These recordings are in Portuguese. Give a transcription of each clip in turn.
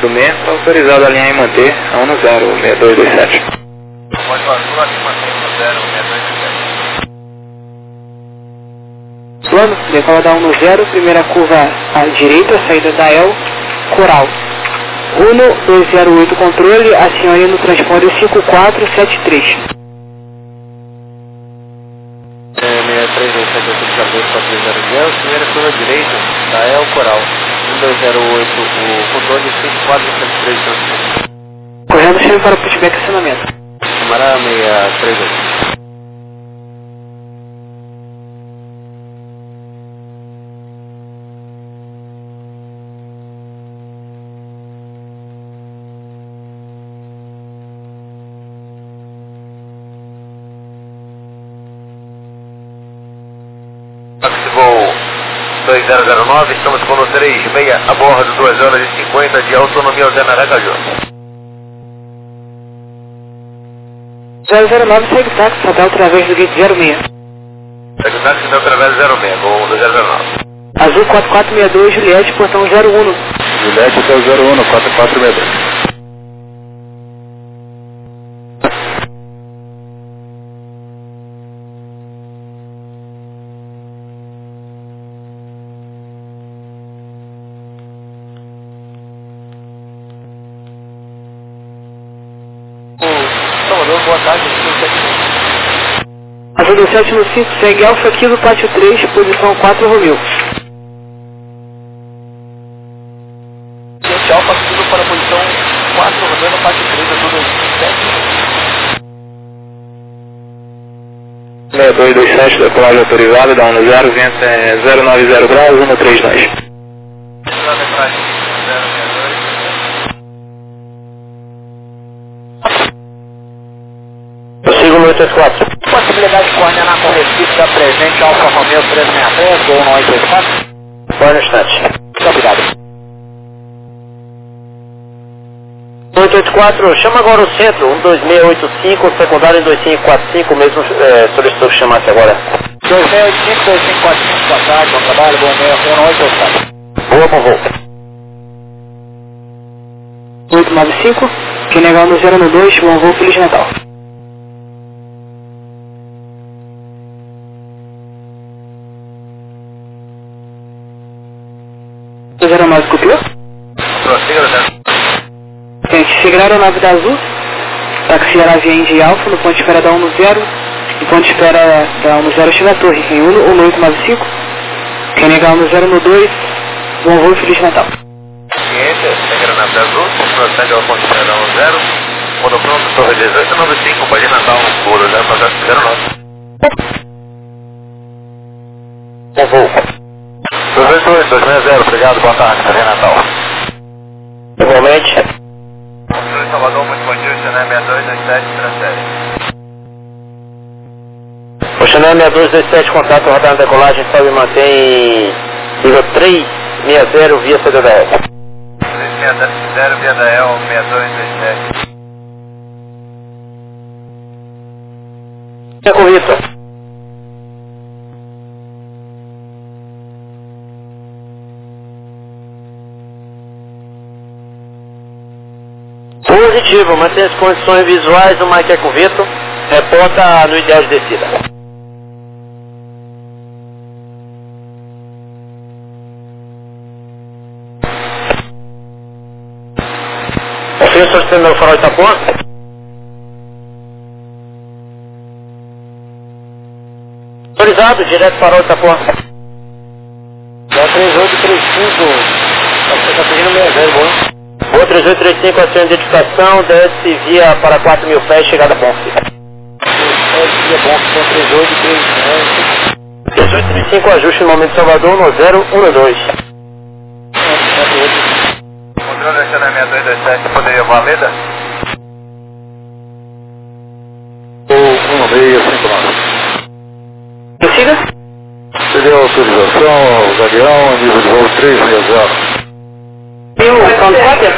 meia, está autorizado a alinhar e manter a 106227. Código azul, alinha e mantém 106227. Plano, decola da 10, primeira curva à direita, saída da El, Coral. Uno 208 controle, acione no transponder 5473. 6327, primeira curva à direita, da El, Coral. 1208, o controle 5473. Correndo, chame para o pushback e acionamento. Câmara 638. Voo 2009, estamos com o 36 a bordo 2 horas e 50 de autonomia ao Zé Maracaju. 009, segue táxi, até através do gate 06. Segue táxi através do 06, voo 2009. Azul 4462, Juliette, portão 01. Juliette até o 01, 4462. Boa tarde, Azul 2715, segue Alfa Kilo, pátio 3, posição 4, Romeu. Gente, Alfa Kilo para a posição 4, Romeu, no pátio 3, Azul 27. 6227, decolagem autorizada, da 10, vento é 090 graus, 132. Prossigo no 884. Possibilidade de coordenar com Recife da presente Alfa Romeo 363 ou no 884? Vai no instante. Muito obrigado. 884, chama agora o centro, 12685, secundário 2545, mesmo solicitou que chamasse agora. 2685, 2545, boa tarde, bom trabalho, bom meio, 184. Boa, bom voo. 895, que negar no 012, bom voo, Feliz Natal. 09, copiou? Prossiga, Gente, chegar a aeronave da Azul, taxiar a via de Alfa, no ponto de espera da 10, no ponto de espera da 10 chega a torre, em Uno, 1895, quem negar no 012, bom voo e Feliz Natal. Ciência, chegar a aeronave Azul, prossegue ao ponto de espera da 10, quando pronto, torre 1895, pode Natal, voo 0 para 09. Bom voo. 260, obrigado, boa tarde, Feliz Natal. Igualmente. Salvador, muito bom dia, Xané 6227, Xané 6227, contato, rodada de decolagem, sobe e mantém nível 360 via CDDL. 360 via DL 6227. É com Vitor. Positivo, mantém as condições visuais do Mike Eco Vitor, reporta no ideal de descida. Confirma solicitando meu farol Itapuã. Autorizado, direto farol Itapuã. 3835, tá pedindo 60, bom. Boa 3835, ação de identificação, desce via para 4.000 pés, chegada a Bonfim. Via Bonfim com 3835, ajuste no momento de Salvador no 012. Controle da Xana 6227, poderia Valeda? 1659. Descida? Seria a autorização, Galeão, nível de voo 360. Tem o contato?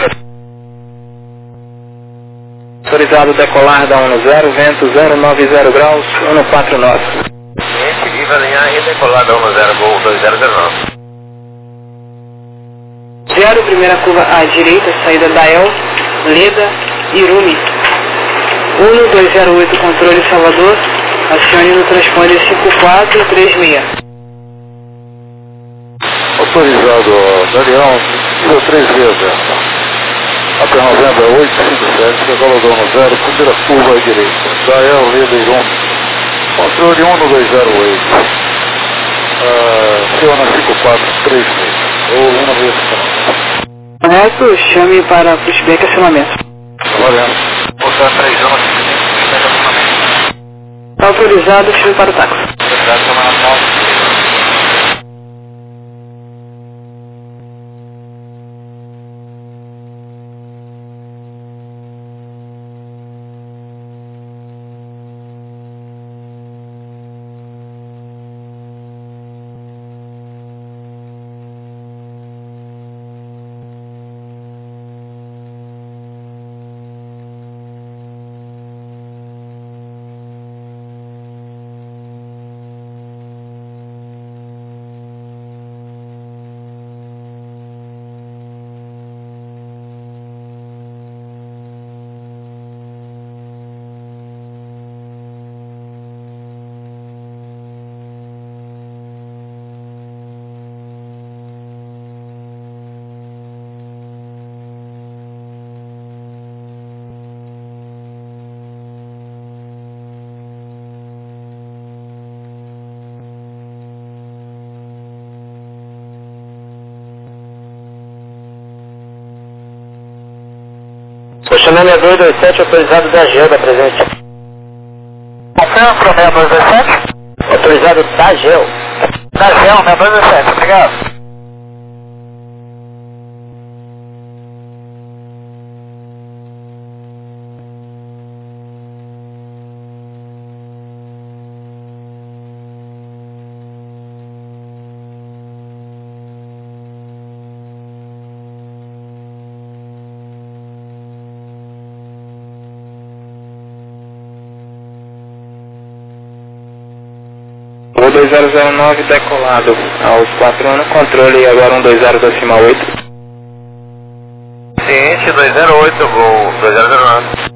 Autorizado decolar da 10, vento 090 graus, 149. Ciente, livre alinhar e decolar da 10, voo 2009. 10, primeira curva à direita, saída da El, Leda, Irumi. 1208, controle Salvador, acione no transponder 5436. Autorizado, Daniel, nível 3 vezes. Até novembro 857, decolador no 0, primeira curva à direita. Dael, Leda, Irumi. Controle 1208. Aciona 5436. Ou uma vez Correto, chame para pushback acionamento. Valendo. Voltando 3 anos, Está autorizado, chame para o táxi. autorizado, chamando a moto. Chamando 6227, autorizado da GEL, da presente. Confirma para o 6227? Autorizado da GEL. Da GEL, 6227, obrigado. O 2009 decolado aos 4 anos, controle agora 120.8. Ciente, 208, voo 2009.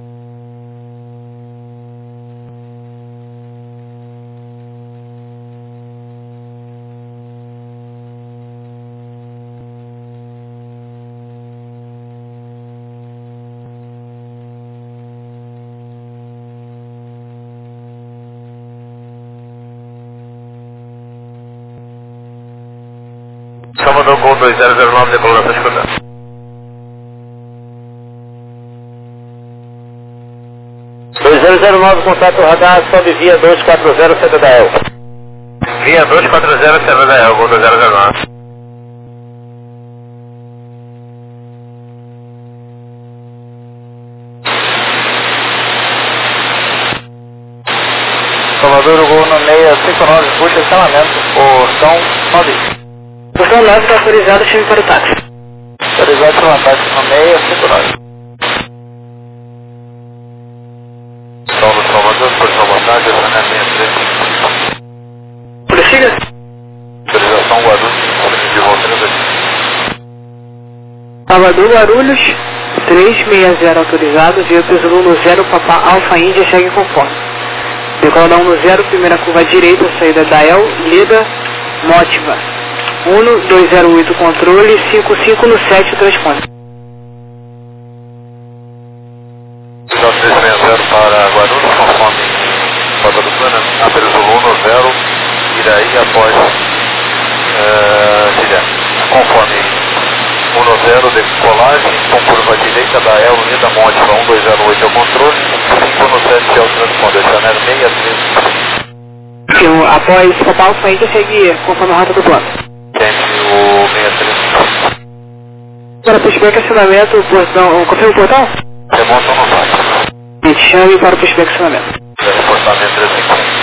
Salvador Gol 2009, decolação escuta. Contato radar, sobe via 240, seta da El. Via 240, seta da El, Gol 2009. Salvador Gol no 659, puxa estacionamento, portão 9. Portão 9 está autorizado, chame para o táxi. Autorizado pela táxi no 659. Salve Salvador, posição boa tarde, essa Prossiga. autorização Guarulhos, de volta Salvador Guarulhos, 360 autorizado, via Peso no 0, Papá Alfa Índia, segue conforme. Decola 1 no 0, primeira curva à direita, saída da El, Leda, Mótiva. 1208, controle, 55 no 7, transponder. 360 para Guarulhos, conforme Rota do Plano, Apenas 1 no 0, Iraí após conforme 1 no 0, decolagem, com curva direita da El, Unida Mótiva, 1208 é o controle, 5 no 7 é o transponder, Chanel 635. Após Papá Alfa Índia, segue conforme a rota do plano. Tente o 635. Para pushback acionamento, portão, confirma o portão? Remonta no vácuo. Me chame para o pushback acionamento. Reportamento 350.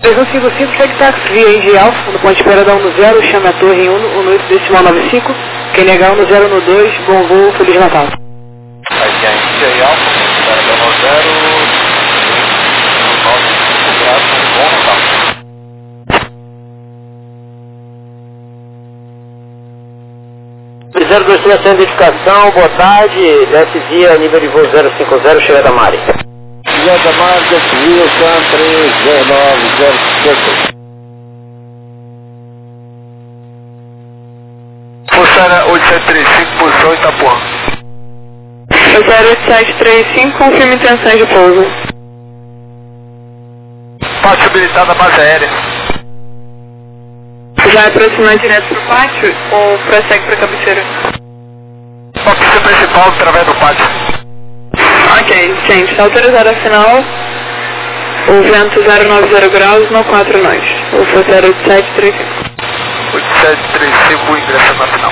3155, segue táxi via Indy Alfa, no ponto de espera da 10, chame a torre em 18.95, quem negar 1012, bom voo, Feliz Natal. Aqui é a Indy Alfa, espera da 10, bom Natal. 023, essa identificação, boa tarde, desce via nível de voo 050, chega da Mari. Chega da Mari, desce via, SAM 30905. Funciona 8735, posição Itapuã. 08735, confirma intenções de pouso. Pátio habilitado da base aérea. Vai aproximar direto pro pátio ou prossegue pra cabeceira? Uma pista principal através do pátio. Ok, gente, está autorizado a final. O vento 090 graus, no 4 nós. O 08735. 8735, ingressando na final.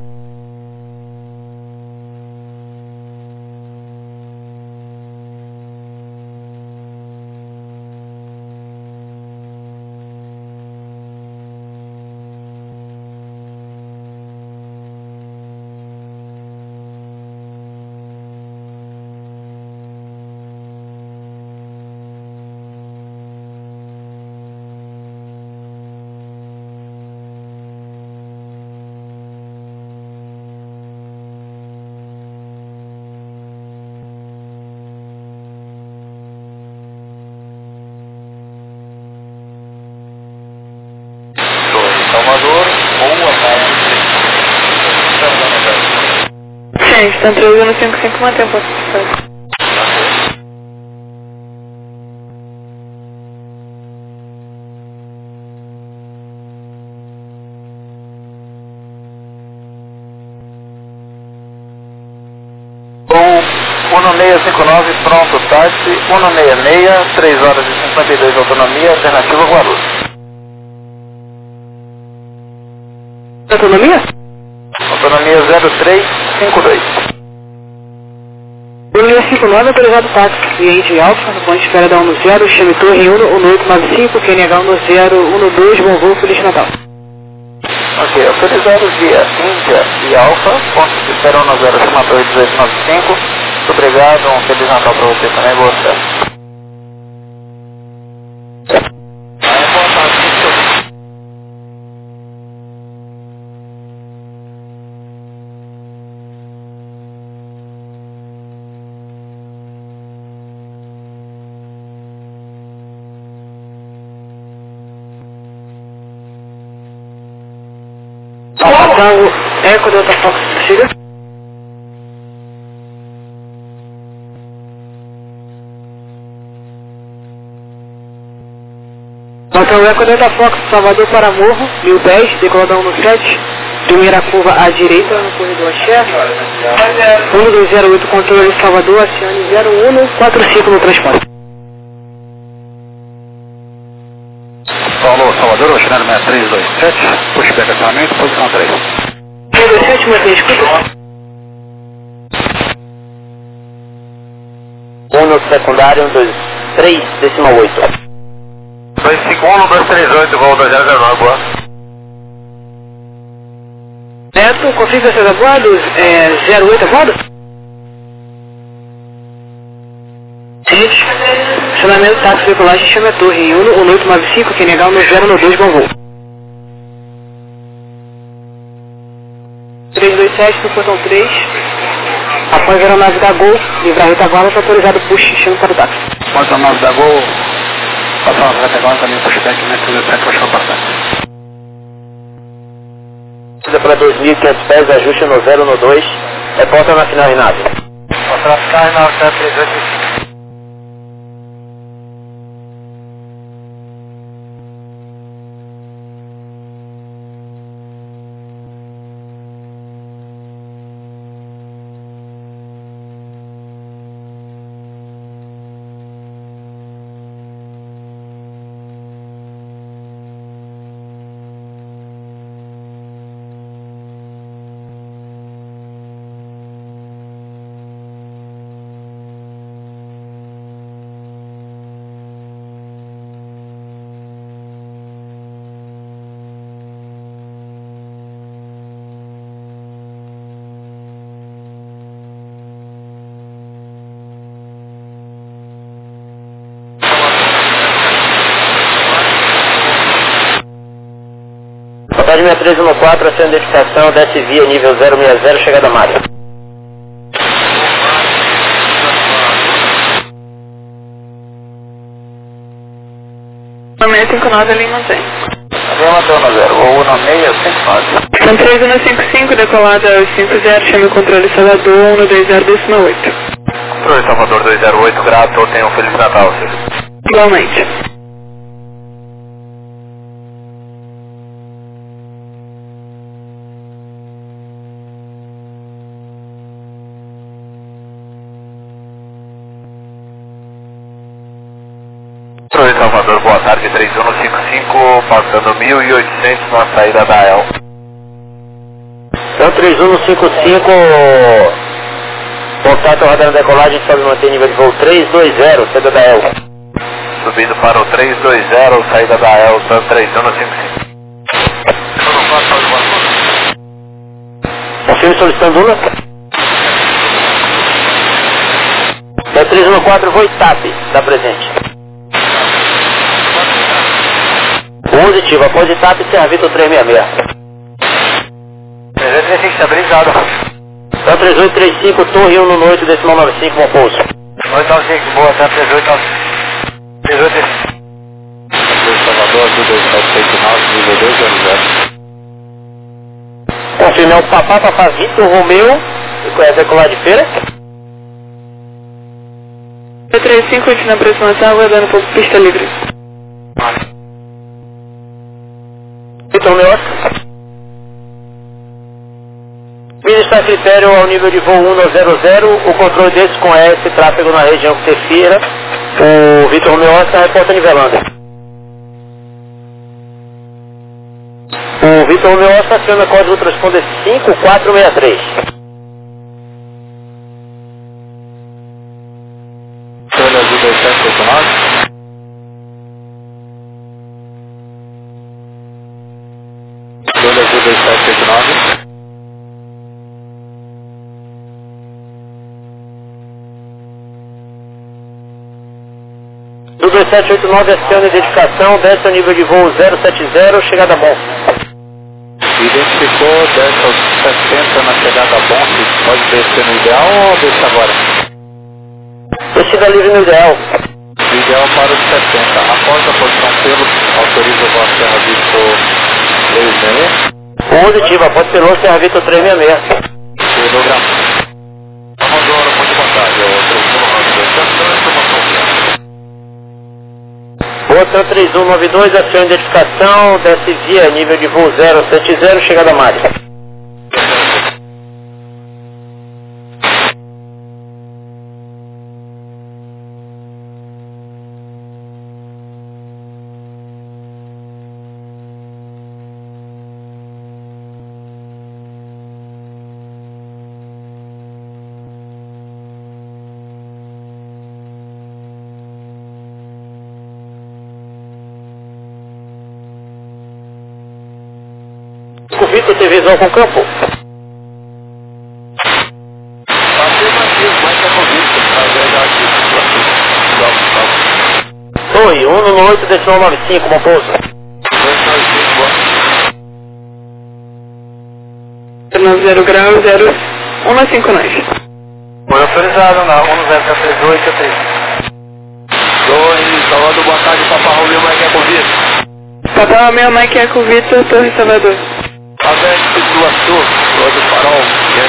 Salvador, boa tarde. Gente, está entrando no 55, mantém a posição. Bom, 1659, pronto, táxi, 166, 3 horas e 52 de autonomia, alternativa Guarulhos. Autonomia? Autonomia 0352. 1659, autorizado táxi, cliente Alfa, no ponto de espera da 10, chame torre em 1895, quem negar 1012, bom voo, Feliz Natal. Ok, autorizado via Índia e Alfa, ponto de espera 10, chama torre 1895. Muito obrigado, um Feliz Natal para você também, boa tarde. Boa tarde. Tango Eco Delta Fox, chega. Tango Eco Delta Fox, Salvador para Morro, 1010, decoladão no 7, primeira curva à direita no corredor Axé, 1208, controle Salvador, Oceane 0145 no transporte. Falou, Salvador, Oceano 6327, puxa pega acionamento, posição 3. 327, mantém, escuta. 1 no secundário, 123, decimal 8. 251, 238, voo 2009, boa. Neto, confirma seus abordos, 08 a bordo? Seguinte, estacionamento táxi veiculagem, chame a torre em 1895, quem negar 1012, bom voo. 327 no portão 3, após a aeronave da Gol, livrar a retaguarda, está autorizado push, chame para o táxi. Após a aeronave da Gol, passar a retaguarda também, pushback, né, tudo certo, puxa para táxi. Para 2.500 pés, ajuste no 012, reporta na final Renato. Outra final, na 385. Passagem 6314, a sua identificação, desce via nível 060, chegada a Mário. No 659 ele mantém. Lima 1659. São 3155, decolada 50, chame o controle Salvador, 120, décima 8. Controle Salvador 208, grato, tenha um Feliz Natal, senhor. Igualmente. Controle Salvador, boa tarde, 3155, passando 1800 na saída da El. Então 3155, contato rodando decolagem, sobe e mantém nível de voo 320, saída da El. Subindo para o 320, saída da El, San 3155. Confirme solicitando uma. 314, voo TAP, está presente. Positivo, após TAP, Serra Vitor 366. 335, estabilizado. Então 3835, Torre 118, decimal 95, bom pouso. 895, boa, tá 3895. Salvador, 2789, nível 200. Confirme, é o Papá Vitor Romeu, decolar de feira. 35, continua a aproximação, aguardando um pouco pista livre. Vitor Romeu. Vida está a critério ao nível de voo 100, o controle desse com S, tráfego na região que você fira. O Vitor Romeu está reporta nivelando. O Vitor Romeu está aciona código transponder 5463. Olha azul 2789. Olha azul 2789. Do 2789, aciona identificação, desce ao nível de voo 070, chegada bom. Identificou, desce aos 70 na chegada bom, pode descer no ideal ou desce agora? Descida livre no ideal. Ideal para os 70. Após a posição pelo, autoriza o vosso Serra Vitor 366. Positivo, após pelo Serra Vitor 366. Kilograma. Amazônia, muito boa tarde. Boa 3192, aciona identificação, desce via nível de voo 070, chegada a Mário. O Vitor tem visão com o campo? Torre 118, decimal 95, bom pouso. 90 graus, 0159. Foi autorizado na 1038, 3. Torre, Salvador, boa tarde, Papá Romeu, Mike Eco Vitor. Papá Romeu, Mike Eco Vitor, Torre Salvador. Aveste do Açor, do farol,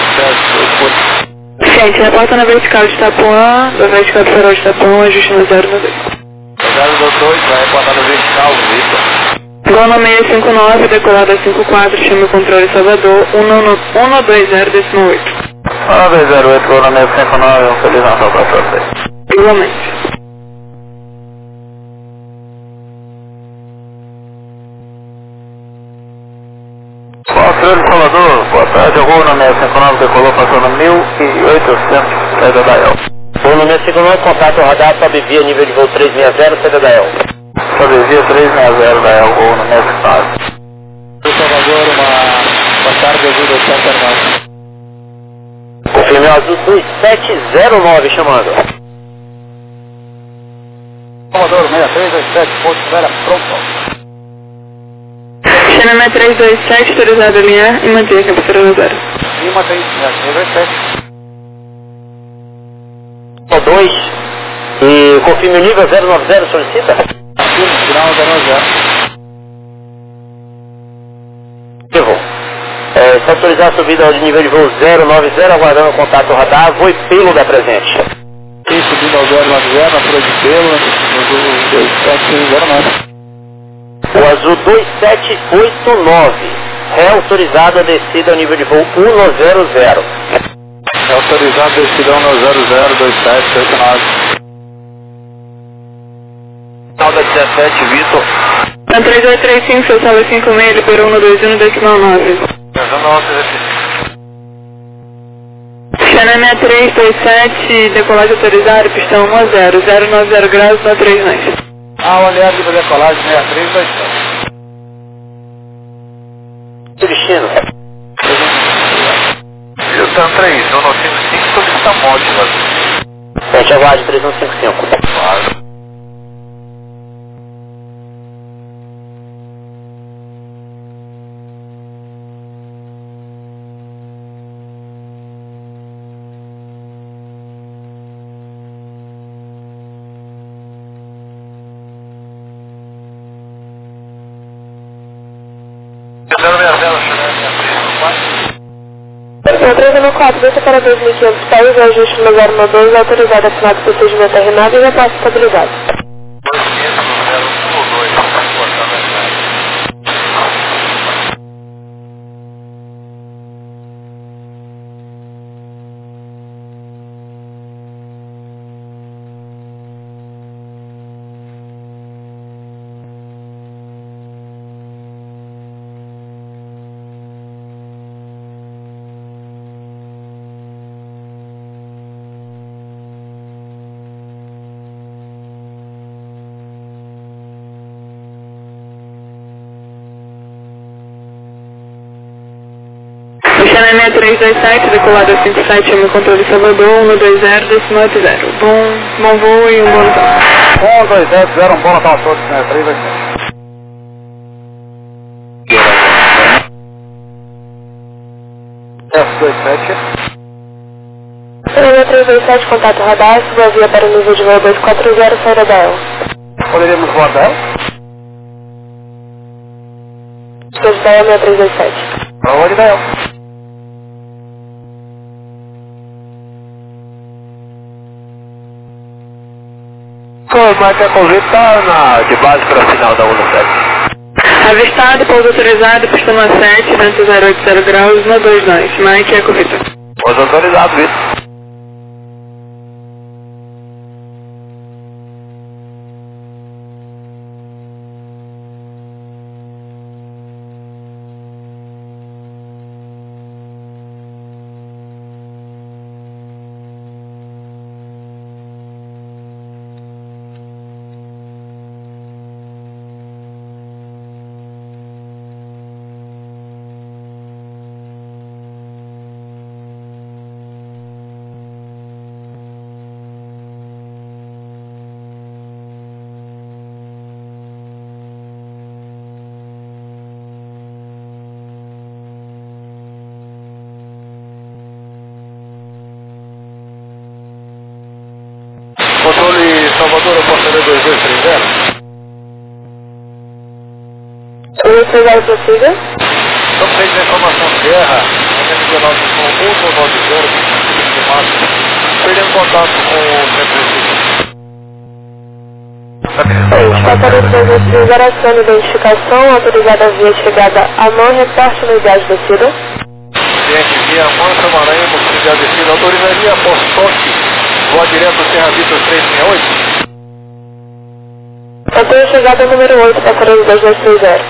Gente, reporta na vertical de Itapuã, da vertical do farol de Itapuã, ajuste no 092. 022, vai reportar na vertical, Vitor. Igual no 659, decolada 54, chame o controle Salvador, 120, décimo 8. 208, igual no 659, um Feliz Natal para vocês. Igualmente. Controle Salvador, boa tarde, o voo no 659 decolou passando 1800, saída da El. Voo no 659, contato radar, sobe via nível de voo 360, saída da El. Sobe via 360 da El, voo no 659. Salvador, uma tarde, azul 2709. Confirme o azul 2709 chamando. Salvador, 6327, ponto, espera, pronto. Xanamé 327, autorizado a alinhar e manter a cabeceira no zero. E mantém, 327. O 2, e confirme o nível 090, solicita? Sim, final 090. Errou. Está autorizado a subida de nível de voo 090, aguardando o contato radar, voo e pelo da presente. Sim, subindo ao 090, na fura de pelo, no 2709. O azul 2789, reautorizado a descida ao nível de voo 100. É autorizado a descida no 002789. Final da 17, Vitor. Na 3835, seu salve 56, liberou 121, decimal 9. Xanamé 327, decolagem autorizada, pistão 10, 090 graus, na 39. Olhar de decolagem 6327. Destino. Houston 3155, solicita Monte, Frente aguarde 3155. Claro. Empresa no 4, desça para 2.500 pés, o ajuste no 012, autorizado a final do procedimento terminado e repasse estabilidade. Xanamé 327, decolado a 57, meu controle Salvador, 120, decimal 80. Bom voo e um bom Natal. 120, um bom Natal a todos, né? 327. F27. Xanamé 327, contato radar, suba a via para o nível de voo 240, saída da EL. Poderíamos voar dela? Estou de da EL 6327. Para onde da EL? Como é que a convite está de base para a final da 17? Avistado, pouso autorizado, pistão 7, vento 080 graus, 129. Mike é a corrida. Pouso autorizado, Vitor. Controle Salvador, eu posso saber 2230? 230 possível? Estamos fazendo a informação de guerra, nacional com 190, de máximo, perdendo contato com o Passageiro 230, aciona identificação, autorizada a via chegada à mão, reporte no idade descida. Cliente via Mansa Maranhão, possibilidade de descida, autorizaria após toque. Voa direto ao Serra Vitor 368? Eu tenho chegada número 8, passageiro 2230.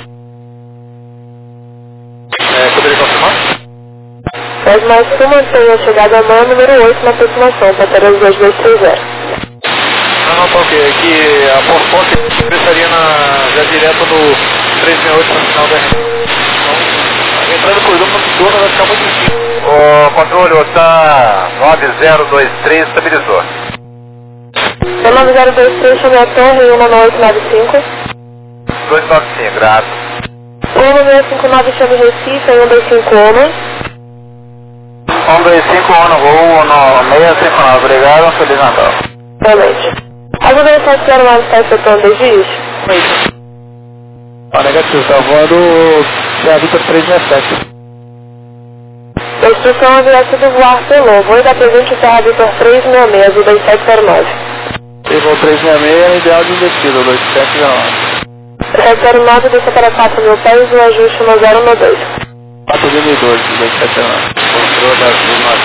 Poderia confirmar? Mas mais que mantém a chegada à mão número 8 na aproximação, passageiro 2230. Não, tá ok. Aqui a pós-toque pensaria já direto no 368 no final da então, entrando por dupla turno vai ficar muito difícil. O controle está 9023, estabilizou. O 9023, chamei a torre, 19895. 295, graças. Ono 659 chama Recife, 125 Ono. 125 Ono, voo no 659, obrigado, Feliz Natal. Realmente. Ajuda aí, 709 está efetuando desvio? Negativo, está voando Serra Vitor 367. A instrução é viesse do voar pelo voo da presente Serra Vitor 366, ajuda aí 709. Voo 366, ideal de descida, 2709. 709 desce para 4.000 pés, o ajuste no 012. 4.002, 2709. Controle da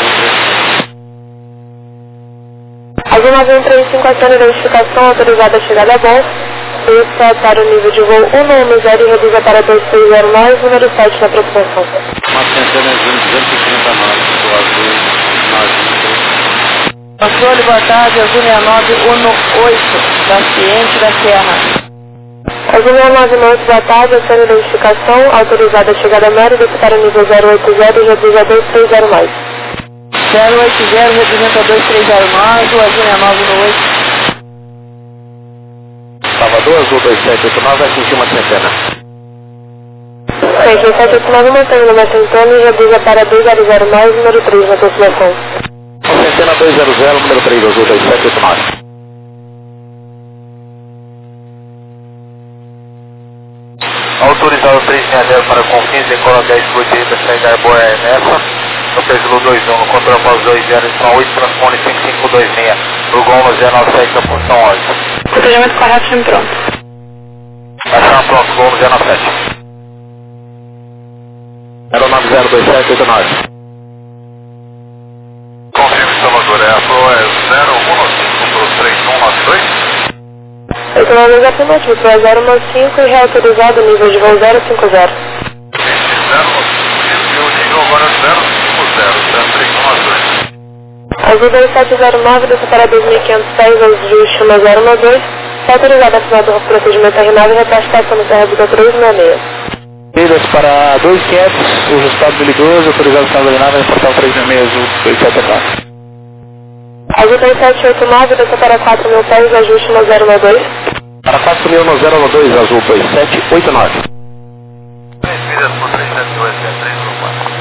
Azul 9135, aciona a identificação autorizada a chegada a bordo. Esse para o nível de voo 110 e reduza para 230 mais, número 7 na aproximação. Uma centena de 230 nós, do Azul 9. Controle, boa tarde, Azul 6918, da Ciente da Serra. Azul 698, boa tarde, aciona a identificação autorizada a chegada a Mérida para o nível 080 e reduza a 230 mais. 080 representa 230 mais, o Azul 6918. Salvador, Azul 2789, vai sentir uma centena. Sim, 2789 mantém uma centena e reduza para 200 mais, número 3 na aproximação. Uma centena 200, número 3, Azul 2789. Autorizado 360 para Confins, decola 10 por direita, saída Arboia Ernesto. No Pesilo 21, no controle após 20, Y8, transpone 5526, no Gol no 097, na posição 11. Procedimento correto, time pronto. Ação pronto, Gol no 097. 0902789. Confirme, Salvador, a Pro é 015 para 3192. Esse nome é afirmativo, Pro 015 e reautorizado nível de voo 050. E o nível agora é 050, 3192. Azul 2709, desce para 2.500 pés, ajuste no 012. Está autorizado a final do procedimento R9 e reparte passando Serra Vitor 366. Milhas para 2.500, o resultado 2012, autorizado a final da nave, portal 366, Azul 279. Azul 2789, desce para 4.000 pés, ajuste no 012. Para 4.000 no 012, Azul 2789. 3 milhas por 308, é 314.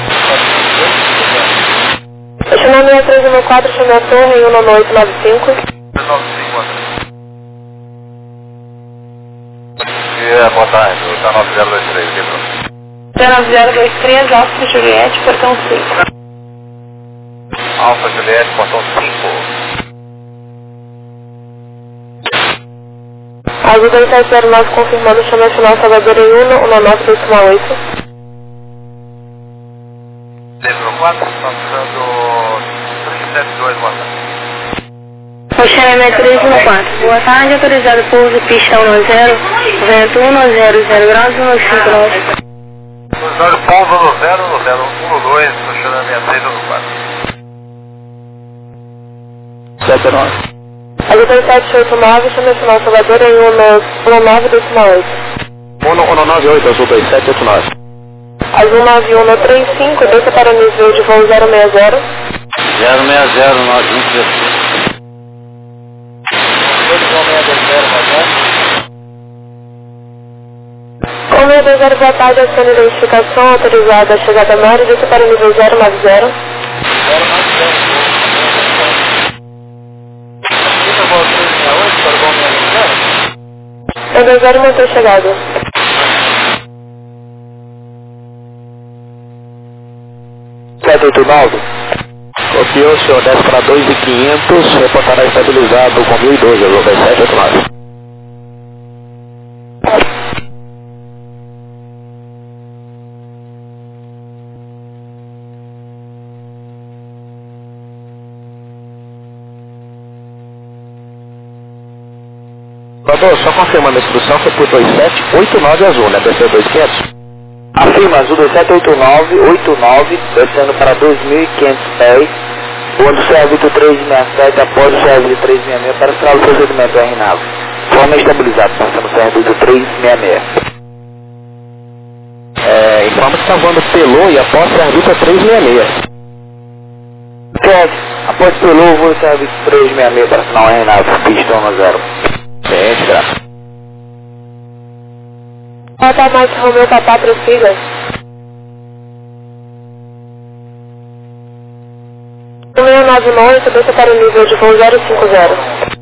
Este nome é 314, chama a torre em 19895. 395. Boa tarde, está 9023 aqui, pronto. 09023, Alfa Juliette, portão 5. Alfa Juliette, portão 5. Azul 2709, confirmando, chama final Salvador em 11928. 304, passando 372, boa tarde. Oxalá 314. Boa tarde, autorizado pouso, pista 10, vento 100 graus, 159. Autorizado pouso no 012, Oxalá 6314. 79. Azul 2789, chama final Salvador em 11928. 198, Azul 2789. Azul 9135, desça para o nível de voo 060. 060, 920. 120, boa tarde, aciona a identificação autorizada a chegada a Mérida, desça para o nível 090. É 20 mantém chegada. Copiou, senhor, desce para 2.500, reportará estabilizado com 1012, Azul 2789. Salvador, só confirmando a instrução, foi por 2789 Azul, né? Desceu 2500? Afirma, Azul 2789, descendo para 2.500 pés, voando Serra Vitor 367 após o Serra Vitor 366 para final do procedimento R9. Forma estabilizado, passando Serra Vitor 366. Informa que está voando Pelô e após Serra Vitor 366. Certo, após Pelô, voo Serra Vitor 366 para final R9, pista 10. Gente, graças. Delta Mike Romeo Papá, prossiga. 1698, desça para o nível de voo 050.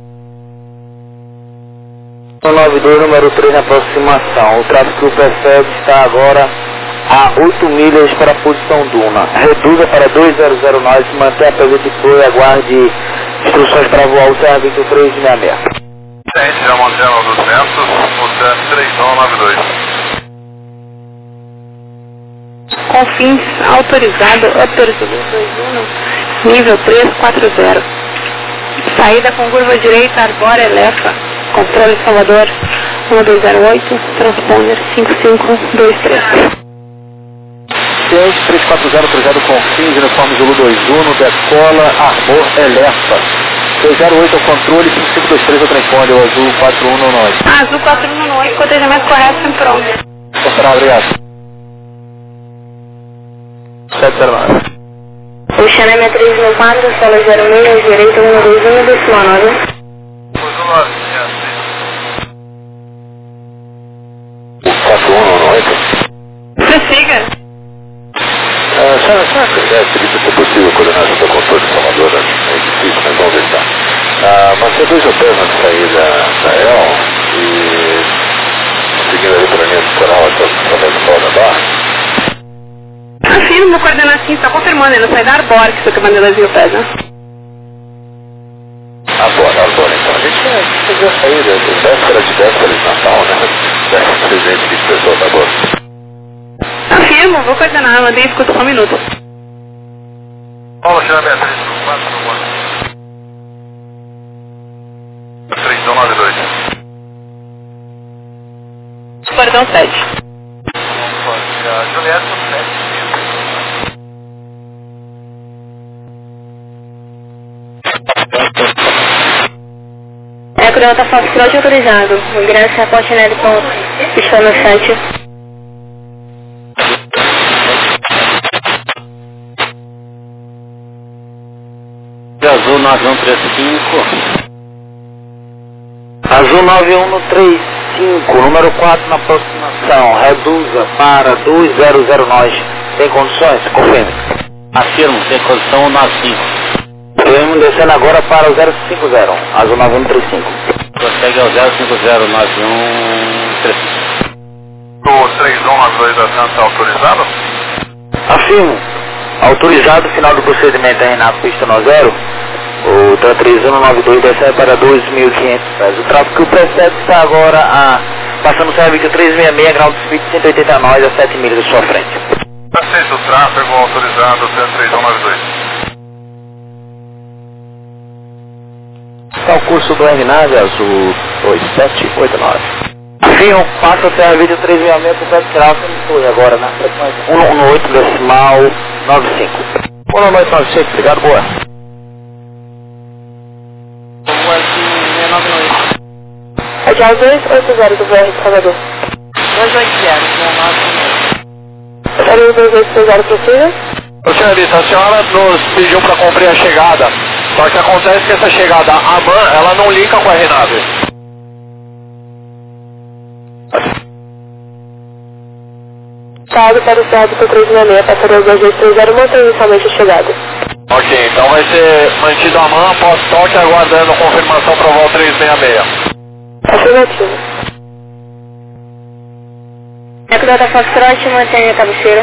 192, número 3 na aproximação. O tráfego que percebe está agora a 8 milhas para a posição Duna. Reduza para 2009, mantenha a presença de flor e aguarde instruções para voar o Serra Victor 366. Gente, já mantendo 200, o Serra 3192. Confins autorizado, Upper Zulu 21, nível 340. Saída com curva direita, Arbora Elefa, controle Salvador 1208, transponder 5523. Ciente 340 autorizado Confins, uniforme Zulu 21, decola, Arbor Elefa. 208 ao controle, 5523 ao transponder, o azul 4119. Azul 4119, cotejamento correto, sempre pronto. Operar, obrigado. 709. Oceana M394, solo 06, direita 121, decimal 9. Pois o 9, 4118. Prossiga. Será que se possível coordenação da controle de Salvador? É difícil, mas vamos ver. Manter 2 hotéis na saída da EL e seguindo ali para a linha litoral através do Pau da Barra. Afirmo, vou coordenar assim, só confirmando, ele não sai da Arbor, que foi que a bandeira viu pesa. Arbor, então. A gente vai fazer a saída de véspera de Natal, né? Dessa presente de pessoal da Arbor. Afirmo, vou coordenar, mandei escuta só um minuto. Paulo, chama Beatriz, 4 no 3192. Cordão 7. Julieta, 7. Eco Delta Foxtrot autorizado. Ingresso a Porto Nelson, estou no 7. Azul 9135. Azul 9135, número 4 na aproximação. Reduza para 2009. Tem condições? Confirme. Afirmo, tem condição na 5. Estamos descendo agora para o 050, Azul 9135. Prossegue ao 0509135. O 3192 da Santa autorizado? Afirmo. Autorizado, final do procedimento aí na pista no zero. O 3192 desce para 2.500 pés. O tráfego que o precede está agora passando o serviço 366, grau de speed 180 nós a 7 milhas da sua frente. Aceita o tráfego autorizado 3192. Está o curso do RNAV, azul 2789. Afirmo, passa o serviço 366 para o pé de tráfego agora na frequência 118 decimal 95. 11895, obrigado, boa. É de 280 do VR de Salvador. 280, prossiga. Senhorita, a senhora nos pediu para cumprir a chegada, só que acontece que essa chegada, a MAN, ela não linka com a RNAV. Salve para o Serra do 366, passaria 2230, mantém inicialmente a chegada. Ok, então vai ser mantido a MAN após toque, aguardando a confirmação para o voo 366. Afirmativo. Eco Delta Foxtrot, mantém a cabeceira.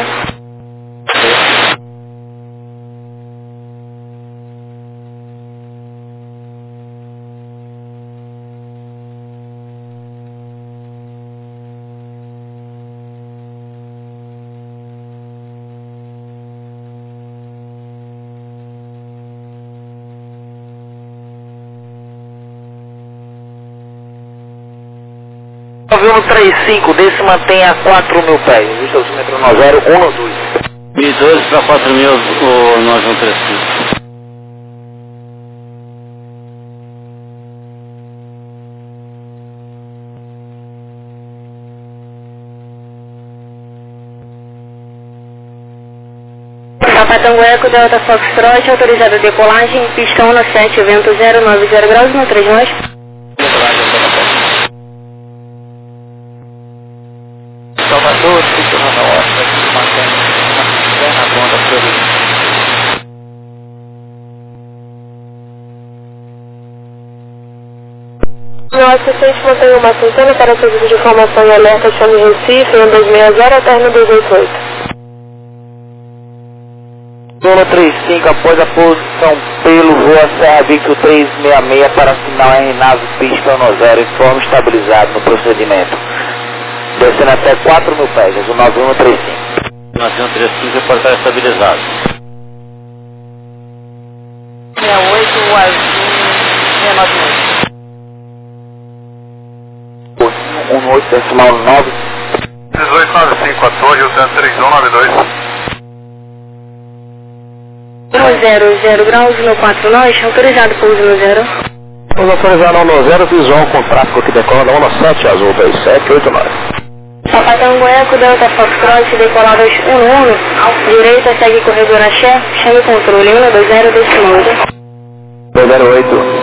Avião 35, desse mantém a 4.000 pés. Visto o símetro no 012. 1012 para 4.000, o 9135. Papatango Eco Delta Foxtrot, autorizada a decolagem, pista 17, vento 090 graus, no 3 nós. assistente mantém uma centena para serviço de informação e alerta chame Recife, 1260, alterno 288. Zona 35, após a posição pelo Voa Serra Victor 366 para sinal RNAV pista no 0, informe estabilizado no procedimento. Descendo até 4.000 pés, azul 9135. 9135 pode estar estabilizado. 68, o azul 698. 18 decimal 9. 1895 a torre, o 3192. 0 graus, 149, nós, autorizado pouso no 0. Vamos autorizar no 0, visual com tráfego que decola da onda 7, azul 2789. Papai Tangueco, Delta Foxtrot, decolada 11, direita, segue corredor Axé, chame controle, 120, decimal 208.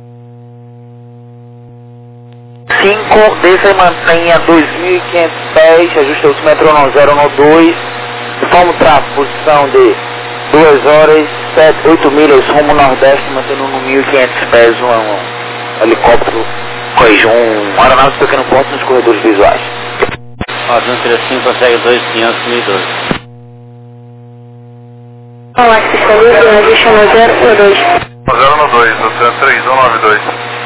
5, desça e mantenha 2.500 pés, ajuste o metro 012, informa o tráfego, posição de 2 horas, 8 milhas, rumo nordeste, mantendo no 1.500 pés, um helicóptero, um aeronave pequeno ponto nos corredores visuais. 9135 consegue 2.500, 1012. Olá, que está luz, ajuste no 012. 012, o 3192.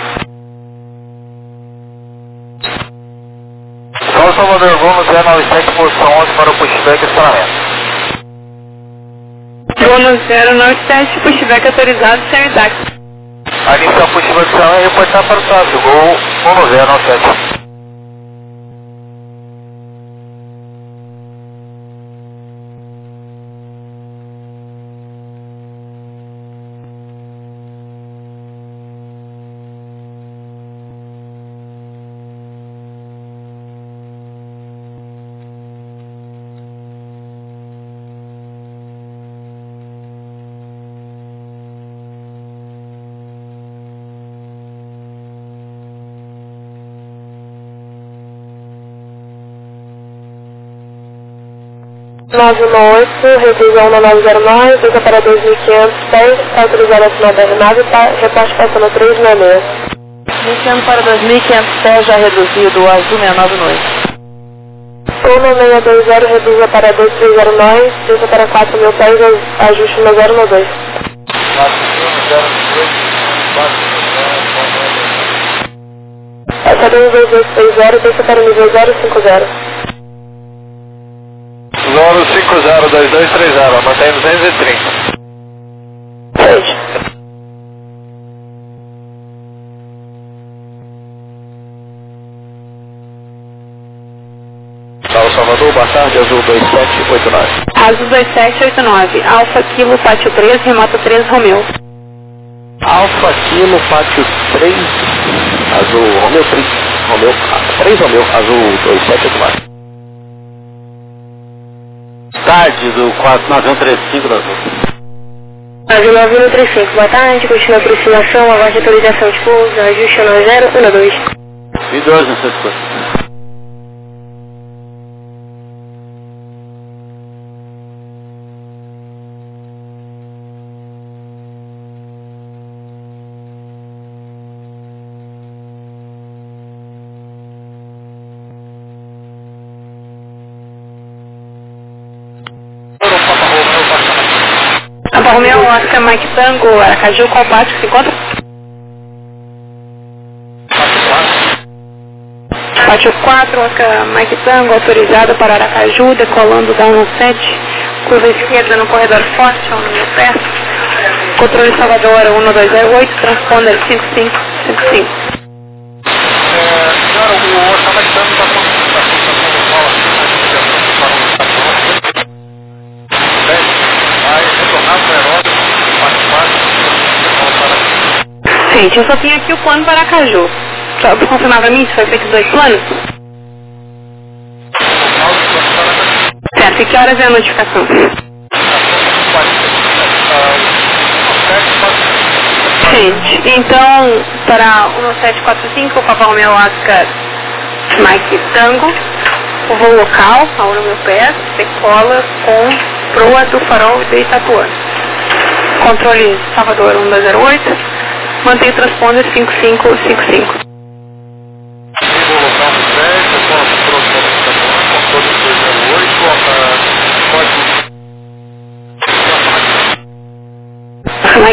São Salvador, vamos 097, posição 11 para o pushback e estacionamento. Bônus 097, pushback autorizado, sem táxi. A inicial pushback é reportar para o tráfego, voo 097. Revisão na 909, fica para 2.500 pés, está autorizado acima da aeronave, reposte passando 366. Iniciando para 2.500 pés, já reduzido, o azul 699. Turno 620, reduza para 2309, fica para 4.000 pés, ajuste no 012. Essa 22860, desça para o nível 050. 0502230, mantém 230. 6. São Salvador, boa tarde, azul 2789. Azul 2789, Alfa Kilo Pátio 3, Remota 3, Romeu. Alfa Kilo Pátio 3, azul Romeu 3 Romeu, azul 2789. Tarde do 49135 da Azul. Azul 9135, boa tarde, continua a aproximação, aguarde autorização de pouso, ajuste no 012. 1012 no seu escudo. Papa Romeu, Oscar, Mike Tango, Aracaju, qual pátio que se encontra? Pátio 4, Oscar, Mike Tango, autorizado para Aracaju, decolando da 17, curva esquerda no corredor forte, ao número perto. Controle Salvador 1208, transponder 5555. Senhora, o orçamento está Gente, eu só tenho aqui o plano para Aracaju. Só para confirmar para mim se foi feito 2 planos? Certo, e que horas é a notificação? Gente, então, para 1745, o Papa Romeu Oscar Mike Tango, o voo local, a hora meu pé, decola com proa do farol de Itapuã. Controle Salvador 1208, mantém o transponder 5555.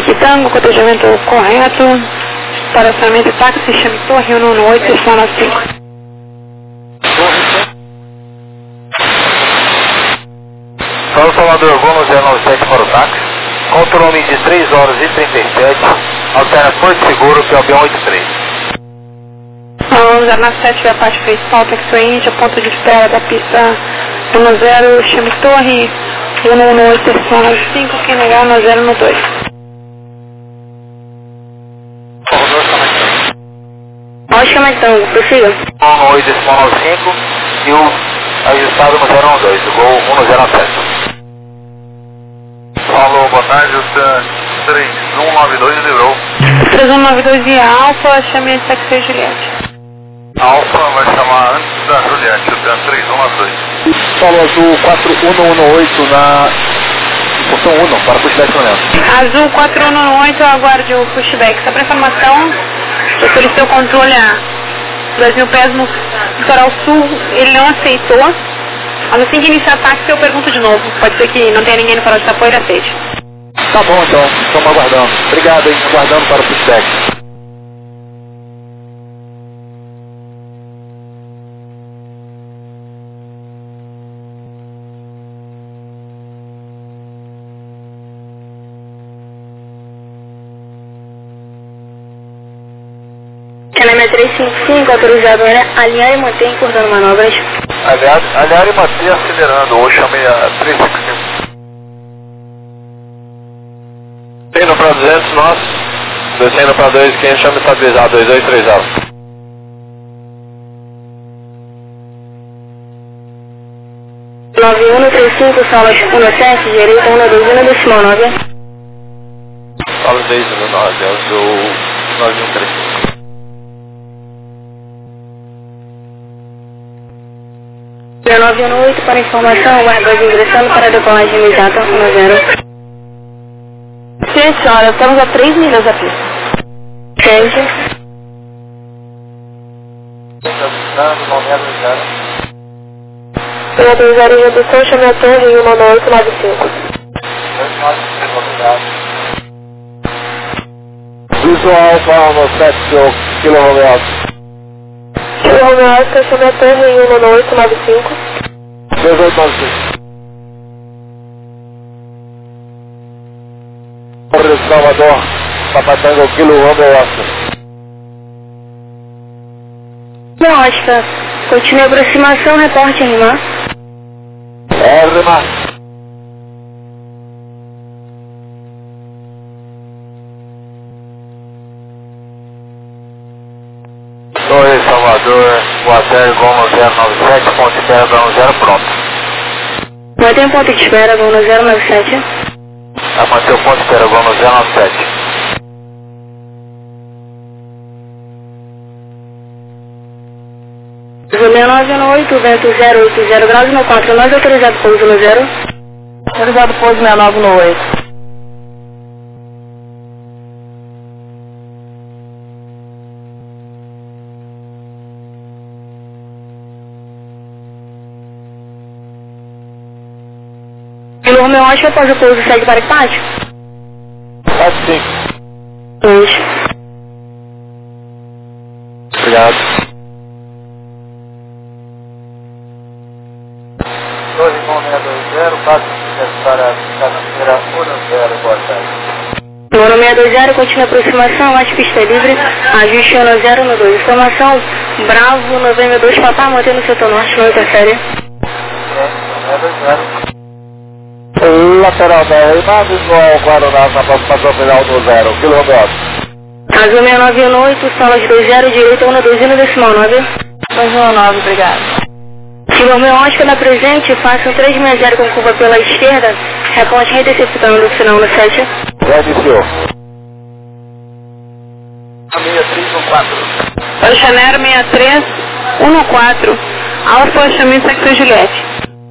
Whisky Tango, cotejamento correto, estacionamento táxi, chame Torre 118, estação 95. São Salvador, Gol 097 para o táxi, controle de 3 horas e 37, altera Porto Seguro, que é o B183. 097 vai a parte principal, taxi Índia, ponto de espera da pista 10, chame Torre 118, estação 95, quem negar 1012. Ótica Tango, prossiga. 118, estação 95 e o ajustado no 012, o Gol 107. Alô, boa tarde, o 3192 livrou. 3192 via Alfa, chame a taxi Juliette. Alfa vai chamar antes da Juliette, o 3192. Solo Azul 4118 na função 1, para pushback no Azul 4118, aguarde o pushback. Só para informação, eu solicitei o controle a 2.000 pés no litoral sul, ele não aceitou. Mas assim que iniciar táxi eu pergunto de novo. Pode ser que não tenha ninguém no farol de Itapuã, ele aceite. Tá bom então, estamos aguardando. Obrigado, hein, aguardando para o pushback. Canal 355, autorizado a alinhar e manter encurtando manobras. Aliar e manter acelerando, ou chamei a 355. Indo para 200 nós, descendo para 2, quem chama estabilizado, 2230. No 35, salas 17, direita 121, decimal 9. Sala 10 no 9, é o seu 9135. Na 918, para informação, guarda ingressando para a decolagem imediata 10. Sim, senhora, estamos a 3 milhas da pista. Gente. Pela 20 em redução, chame a torre em 19895. Visual Alfa 7 Kilo Romeo Oscar. Kilo Romeo Oscar, chame a torre em 19895. 2895. Porto de Salvador, Papatango, Kilo Romeo Oscar. Oscar, continue a aproximação, reporte RMA. RMA. Torre Salvador, boa tarde, Gol 097, ponto de espera da 10, pronto. Mantém ponto de espera, Gol 097. Vai manter o ponto de espera, Gol 097. Azul 6918, vento 080 graus, no 49, autorizado pouso no 0. Autorizado pouso 6918. Kilo Romeo Oscar, após o pouso, segue para equipagem? Pode sim. 2. Obrigado. Torre Gol 620, passe para a Caçadeira 10, boa tarde. Número 620, continua a aproximação, as pista livre, ajuste 1012. Informação, Bravo 962, Papá, mantendo o setor norte, não interfere. 620. Lateral da RMA, visual Guaraná na aproximação final do 0, Kilo Romeo Oscar. Azul 6918, sala de 20, direita 112 no decimal 9. 219, obrigado. Kilo Romeo Oscar na presente, façam 360 com curva pela esquerda, reponte redeceptando no final no 7. Já iniciou. 6314. Para o Chanero 6314, Alfa, chame Sexo Juliette.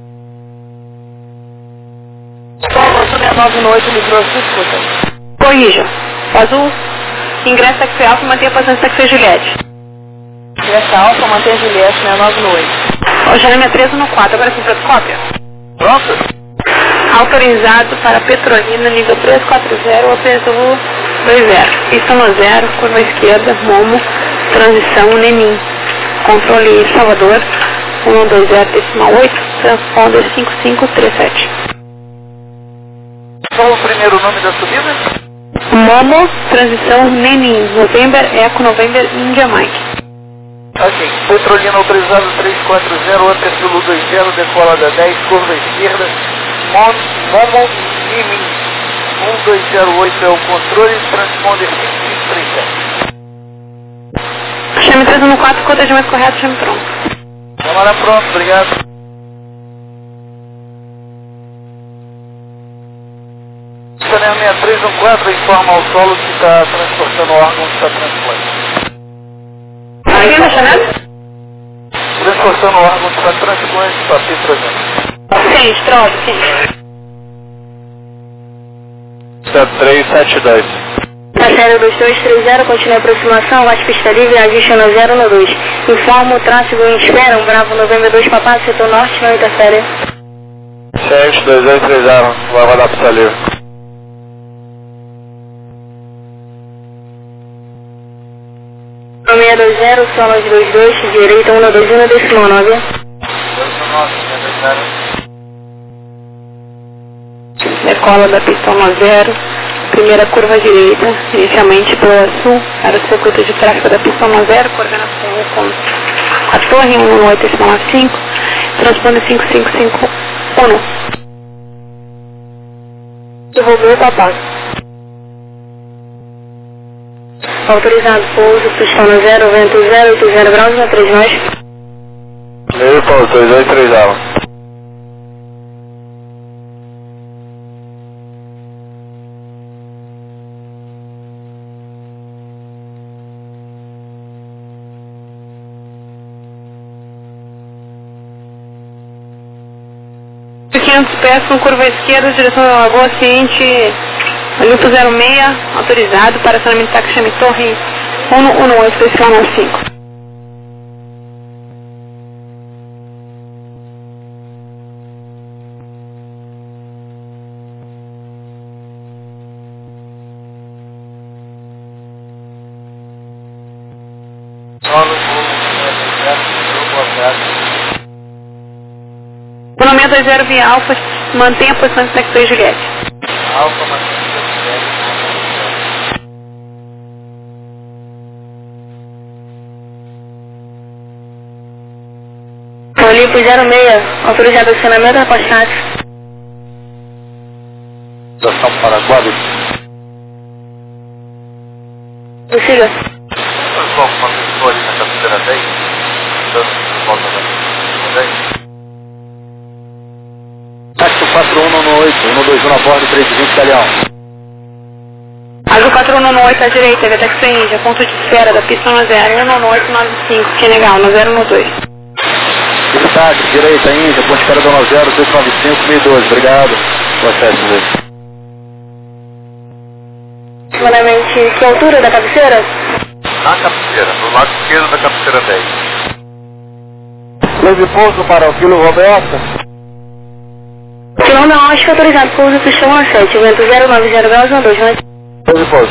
698, livrou, se escuta. Corrija. Azul, ingresso Sexo Alfa, mantenha a posição Sexo Juliette. Ingresso Alfa, mantenha Juliette, 698. O Chanero 6314, agora sim, fotocópia. Pronto? Autorizado para Petrolina, nível 340, Apesulu 20. Pista no 0, curva esquerda, Momo, transição Nenim. Controle Salvador, 120,8, transponder 5537. Qual o primeiro nome da subida? Momo, transição Nenim, November, Eco November, India Mike. Ok, Petrolina autorizado 340, Apesulu 20, decolada 10, curva esquerda, Momo Nimin, 1208 é o controle, transponder 5537. Chame 314, cota de mais correto, chame pronto. Câmara pronto, obrigado. Saneamento 6314 informa ao solo que está transportando o órgão para transplante. Alguém na chamada? Transportando o órgão para transplante para Petrolina. Sim, Strobe, sim. 7372. Passageiro 2230, continua a aproximação, bate pista livre, ajuste no 012. Informa o tráfego em espera, Bravo Novembro 2 Papá, setor norte, não interfere. 2230, vai rodar pista livre. No 620, solo de 22, direita 121, decimal 9. 219, Decola da pista 10, primeira curva direita, inicialmente pela sul, era o circuito de tráfego da pista 10, coordenação com a torre 118,5, transponder 5551. Derrubou o Papá. Autorizado pouso, pista no 0, vento 080 graus, na 3 nós. Meio pouso, 2230. Pés com curva esquerda, direção da Lagoa, ciente, Luto 06, autorizado para acionamento táxi, chame Torre 118, decimal 5. Monumento 20 via Alfa, mantém a posição de sector Juliette. Alfa, mantém Olimpo 06, autorizado acionamento da Passat. Estação Paraguai. Possível. Pessoal, uma pessoa ali na cabeceira 10, dando volta da 10. Táxi 4118, 121 na borda, 320 Galeão. Azul 4118 à direita, Vetex Índia, ponto de espera da pista 10, 11895, que é legal, no 012. Táxi, direita, Índia, ponte espera do 90, 295, 1012, obrigado. Boa festa, Luiz. Seguramente, que altura da cabeceira? Na cabeceira, do lado esquerdo da cabeceira 10. Leve pouso para o Quilo Roberto. Quilão da Ótica autorizado, pouso pistão A7, vento 090 graus, 12, mas... Leve pouso.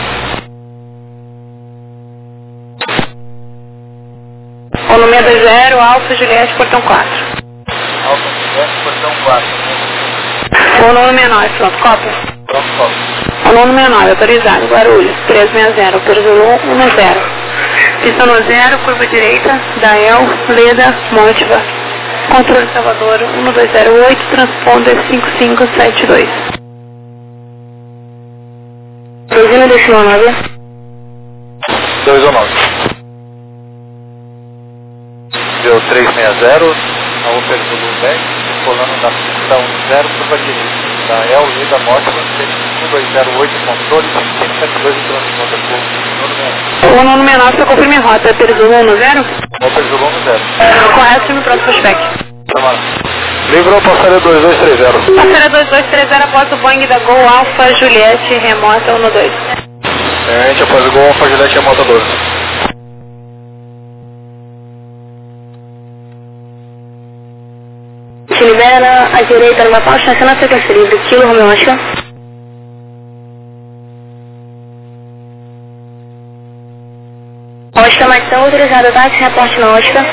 O número 20, Alfa Juliette, portão 4. Alfa Juliette, portão 4. O número 69, pronto, cópia. Pronto, cópia. O número 69, autorizado, Guarulhos, 360, Perzulu 10. Pista no 0, curva direita, Dael, Leda, Montiva. Controle Salvador, 1208, transponder 5572. Presina decimal 9. 219. Deu 360, a Opel Zulu 10, colando da pista 10, curva direita. Da El, Leda, Mótica, 1208, controle, 5572 e transponder por O número 69, você confirma a rota, Perzulu 10? Opel Zulu 10. Correto, time pronto, flashback. Livrou passageiro 2230. Passageiro 2230 após o Boeing da Gol Alfa Juliette remota 12. Gente, após o Gol Alfa Juliette remota 12. Te libera à direita no mapa, estaciona a frequência livre, Kilo Romeo Oscar. Oscar Matão, autorizado táxi, reporte na Oscar.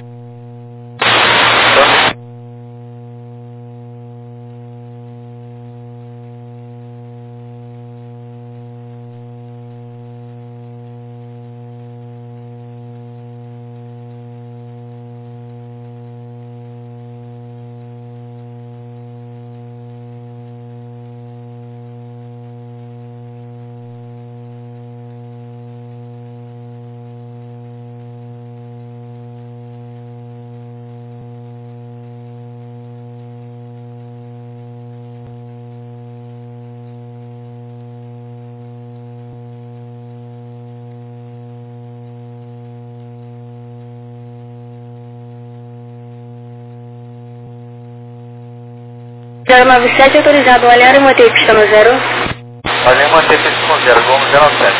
Zero 97 autorizado, olhar e manter pista no 0. Olha e manter pista no 0, vamos 07.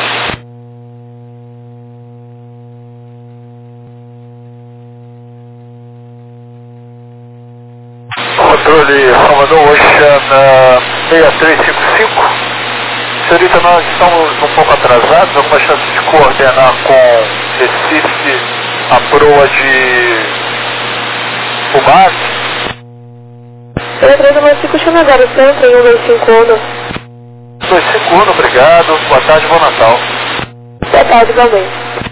Controle Salvador Ocean 6355. Senhorita, nós estamos um pouco atrasados, alguma chance de coordenar com Recife a proa de Fumate? Eu atraso mais 5 chamadas, centro em 125 25, obrigado. Boa tarde, bom Natal. Boa tarde, igualmente.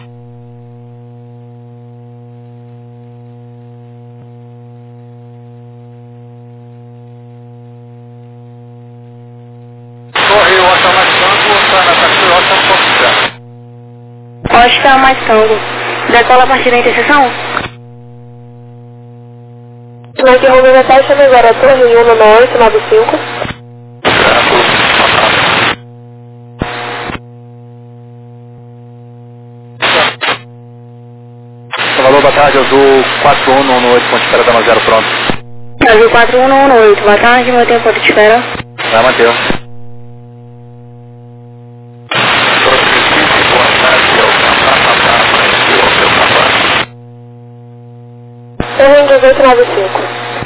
Correio Oscar mais Tango, está na taxa Oscar 1.0. Oscar mais Tango. Decola a partir da interseção? Nós derrubamos a taxa agora, torre 19895. Salvador, boa tarde, Azul 4118, ponte de espera da 0 pronto. Azul 4118, boa tarde, meu tempo de espera. Vai manter. Torre 1895.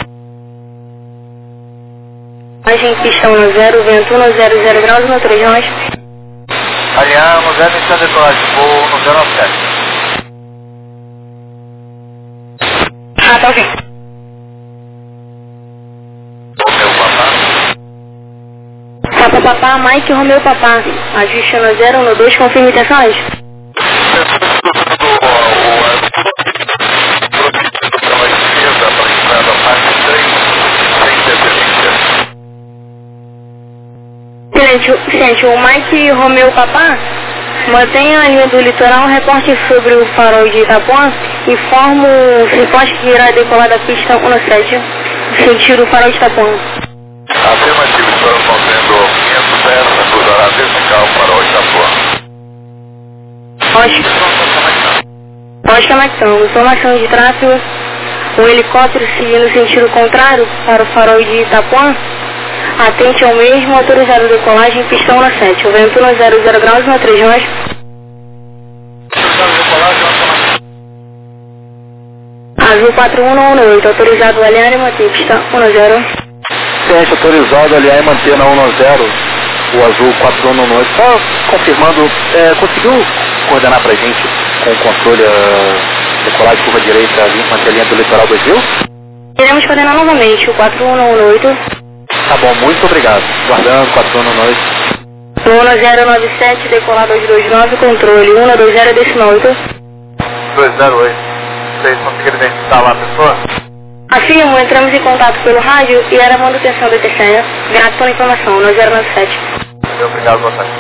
Agem pista 10, vento 100 graus, no 3 nós. Alinhamos, é missão de decolagem, voo no 07. Ah, tá ok. Papa Papá, Mike Romeu Papá. Ajuste no 0, no 2, confirme intenções. Gente, o Mike Romeu Papá, mantenha a linha do litoral, reporte sobre o farol de Itapuã, informa o suporte que irá decolar da pista 17, sentido farol de Itapuã. Afirmativo, estamos fazendo 500 metros, cruzará vertical farol de Itapuã. Oscar Matão, informação de tráfego, o helicóptero seguindo sentido contrário para o farol de Itapuã. Atente ao mesmo, autorizado decolagem, pistão na 7, o vento no 00 graus, na 3 nós. Azul 4118, autorizado aliar e manter, pista 10. Ciente, autorizado aliar e manter na 10, o Azul 4118. Só confirmando, conseguiu coordenar pra gente com o controle decolagem curva direita, manter a linha do litoral 2000? Iremos coordenar novamente, o 4118. Tá bom, muito obrigado. Guardando, 4118. 1097, decolar 229, controle 120 decimal 8. 208. Vocês conseguiram identificar lá a pessoa? Afirmo, entramos em contato pelo rádio e era a manutenção da terceira. Grato pela informação, 1097. Muito obrigado, boa tarde.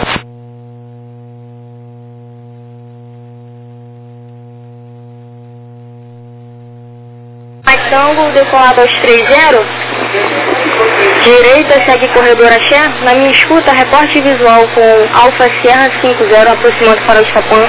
Mais Tango, decolar 230. Direita, segue corredor Axé. Na minha escuta, reporte visual com Alfa Sierra 50, aproximando para o Itapuã.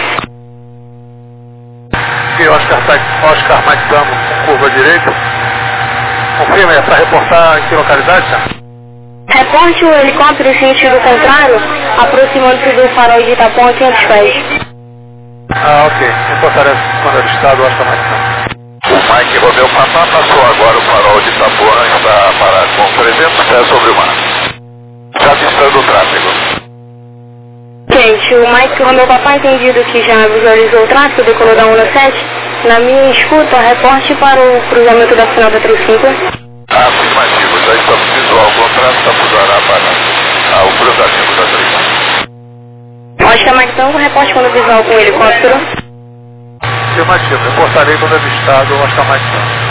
E Oscar Matamo com curva direita. Confirma, é para reportar em que localidade, senhor? Reporte o helicóptero em sentido contrário, aproximando-se do farol de Itapuã a 500 pés. Ah, ok. Reportarei quando é o estado Oscar Matamo. Mike Romeu Papá passou agora o farol de Itapuã, está parado com 300 pés sobre o mar. Já avistando o tráfego. Gente, o Mike Romeu Papá, entendido que já visualizou o tráfego, decolou da 117. Na minha escuta, reporte para o cruzamento da final da 35. Afirmativo, já estamos visual com o tráfego, apodará para o cruzamento da 35. Oscar Mike Tango, reporte quando visual com o helicóptero. Afirmativo, reportarei quando avistado o Oscar Mike Tango.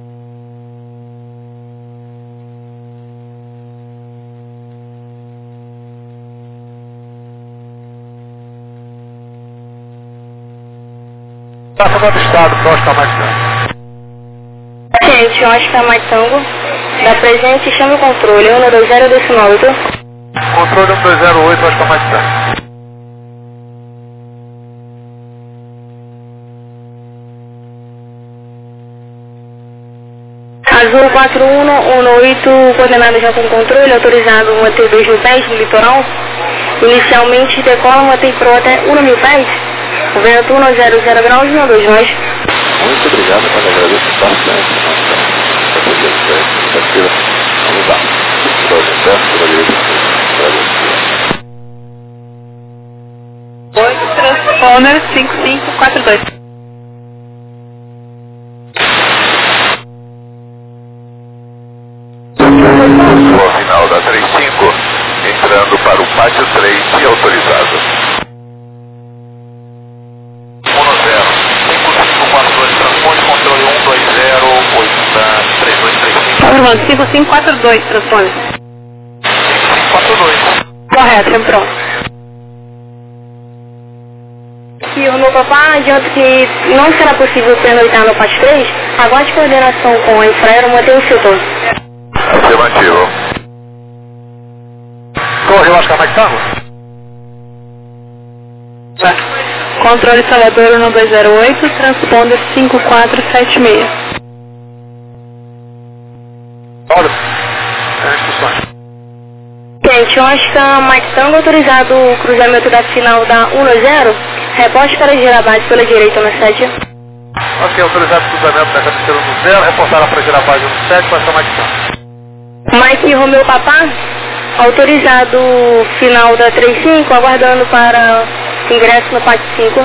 Tráfego avistado para o Oscar Mike Tango. Gente, Oscar Mike Tango, da presente, chame o controle, 120 decimómetro. Controle 1208, Oscar Mike Tango. Azul 4118, coordenado já com controle, autorizado manter 2.000 pés no litoral. Inicialmente decola manter pro até 1.000 pés. O vento 100 graus, 1,2 nós. Muito obrigado, cara, agradeço bastante. Vamos lá. Transponder 5542. Ao final da 35, entrando para o pátio 3 e autorizado. 10, 5542, transpone, controle 120, 3235. Afirmando, 5542, transponder. 542. Correto, sempre pronto. E o meu papá adianta que não será possível pernoitar no pátio 3, aguarde coordenação com a Infraero, manter o setor. Afirmativo. Torre Oscar Mike Tango. Tá. Controle Salvador 1208, transponder 5476. Olha, instruções. Gente, Oscar Mike Tango, autorizado o cruzamento da final da 190, reporte para Girabade pela direita na 7. Ok, autorizado o cruzamento da cabeceira no 0, reportará para Girabade no 7, Oscar Mike Tango. Mike Romeu Papá, autorizado final da 35, aguardando para ingresso no pátio 5.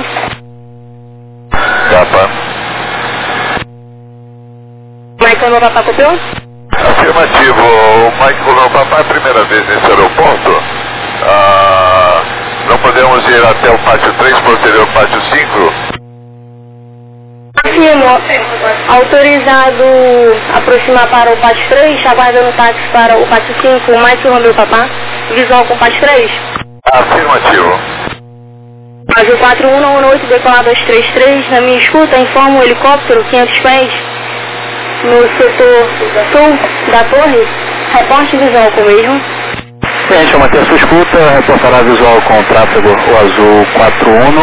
Papa. Mike Romeu Papá, copiou? Afirmativo. O Mike Romeu Papá é a primeira vez nesse aeroporto. Não podemos ir até o pátio 3, posterior ao pátio 5. Afirmo, autorizado aproximar para o pátio 3, aguardando táxi para o pátio 5, Mike Romeu Papá, visual com o pátio 3. Afirmativo. Azul 4118, decolado 233, na minha escuta, informo o helicóptero 500 pés no setor sul da torre, reporte visual com o mesmo. Gente, eu manter a sua escuta, reportará visual com o tráfego o azul 41